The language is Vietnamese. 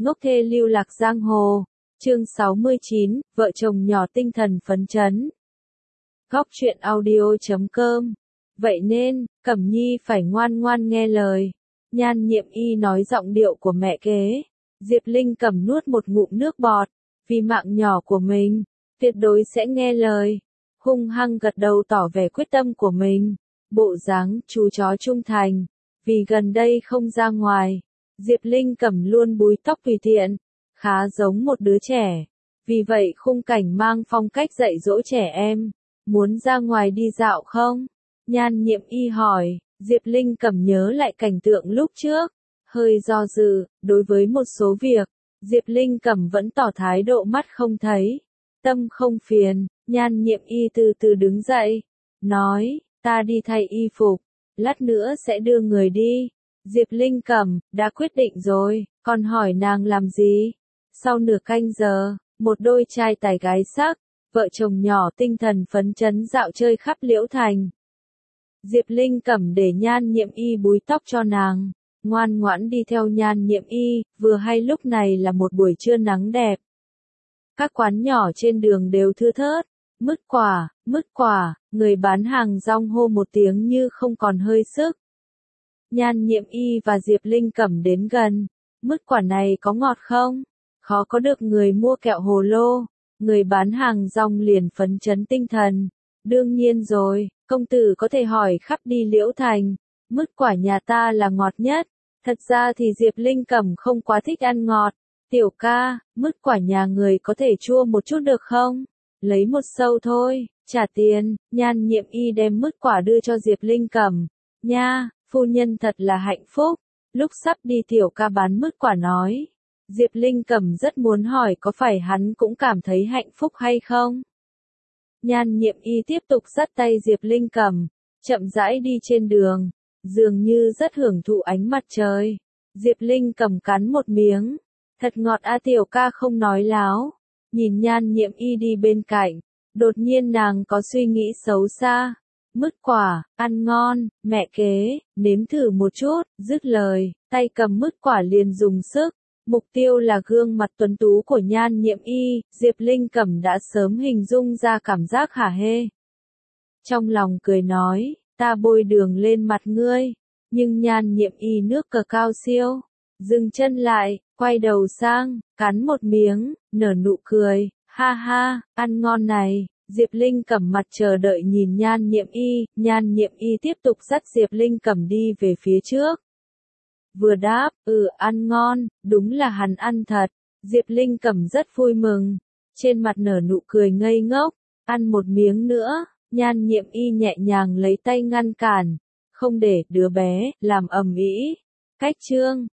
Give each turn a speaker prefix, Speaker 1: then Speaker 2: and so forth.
Speaker 1: Ngốc thê lưu lạc giang hồ. Chương 69, vợ chồng nhỏ tinh thần phấn chấn. Góc truyện audio.com. Vậy nên, Cẩm Nhi phải ngoan ngoan nghe lời. Nhan Nhiệm Y nói giọng điệu của mẹ kế. Diệp Linh Cẩm nuốt một ngụm nước bọt. Vì mạng nhỏ của mình, tuyệt đối sẽ nghe lời. Hung hăng gật đầu tỏ vẻ quyết tâm của mình. Bộ dáng chú chó trung thành. Vì gần đây không ra ngoài, Diệp Linh Cẩm luôn búi tóc tùy tiện, khá giống một đứa trẻ. Vì vậy khung cảnh mang phong cách dạy dỗ trẻ em. Muốn ra ngoài đi dạo không? Nhan Nhiệm Y hỏi. Diệp Linh Cẩm nhớ lại cảnh tượng lúc trước, hơi do dự. Đối với một số việc, Diệp Linh Cẩm vẫn tỏ thái độ mắt không thấy, tâm không phiền. Nhan Nhiệm Y từ từ đứng dậy, nói, ta đi thay y phục, lát nữa sẽ đưa người đi. Diệp Linh Cẩm, đã quyết định rồi, còn hỏi nàng làm gì? Sau nửa canh giờ, một đôi trai tài gái sắc, vợ chồng nhỏ tinh thần phấn chấn dạo chơi khắp Liễu Thành. Diệp Linh Cẩm để Nhan Nhiệm Y búi tóc cho nàng, ngoan ngoãn đi theo Nhan Nhiệm Y. Vừa hay lúc này là một buổi trưa nắng đẹp. Các quán nhỏ trên đường đều thưa thớt. Mứt quả, người bán hàng rong hô một tiếng như không còn hơi sức. Nhan Nhiệm Y và Diệp Linh Cẩm đến gần. Mứt quả này có ngọt không? Khó có được người mua kẹo hồ lô. Người bán hàng rong liền phấn chấn tinh thần. Đương nhiên rồi, công tử có thể hỏi khắp đi Liễu Thành. Mứt quả nhà ta là ngọt nhất. Thật ra thì Diệp Linh Cẩm không quá thích ăn ngọt. Tiểu ca, mứt quả nhà người có thể chua một chút được không? Lấy một sâu thôi, trả tiền. Nhan Nhiệm Y đem mứt quả đưa cho Diệp Linh Cẩm. Nha, phu nhân thật là hạnh phúc. Lúc sắp đi tiểu ca bán mứt quả nói. Diệp Linh Cẩm rất muốn hỏi có phải hắn cũng cảm thấy hạnh phúc hay không? Nhan Nhiệm Y tiếp tục dắt tay Diệp Linh Cẩm, chậm rãi đi trên đường, dường như rất hưởng thụ ánh mặt trời. Diệp Linh Cẩm cắn một miếng, thật ngọt a. Tiểu ca không nói láo. Nhìn Nhan Nhiệm Y đi bên cạnh, đột nhiên nàng có suy nghĩ xấu xa. Mứt quả, ăn ngon, mẹ kế, nếm thử một chút. Dứt lời, tay cầm mứt quả liền dùng sức. Mục tiêu là gương mặt tuấn tú của Nhan Nhiệm Y. Diệp Linh Cẩm đã sớm hình dung ra cảm giác hả hê. Trong lòng cười nói, ta bôi đường lên mặt ngươi. Nhưng Nhan Nhiệm Y nước cờ cao siêu. Dừng chân lại, quay đầu sang, cắn một miếng, nở nụ cười. Ha ha, ăn ngon này. Diệp Linh Cẩm mặt chờ đợi nhìn Nhan Nhiệm Y. Nhan Nhiệm Y tiếp tục dắt Diệp Linh Cẩm đi về phía trước. Vừa đáp, ăn ngon, đúng là hắn ăn thật. Diệp Linh Cẩm rất vui mừng, trên mặt nở nụ cười ngây ngốc. Ăn một miếng nữa. Nhan Nhiệm Y nhẹ nhàng lấy tay ngăn cản, không để đứa bé làm ầm ĩ. Cách chương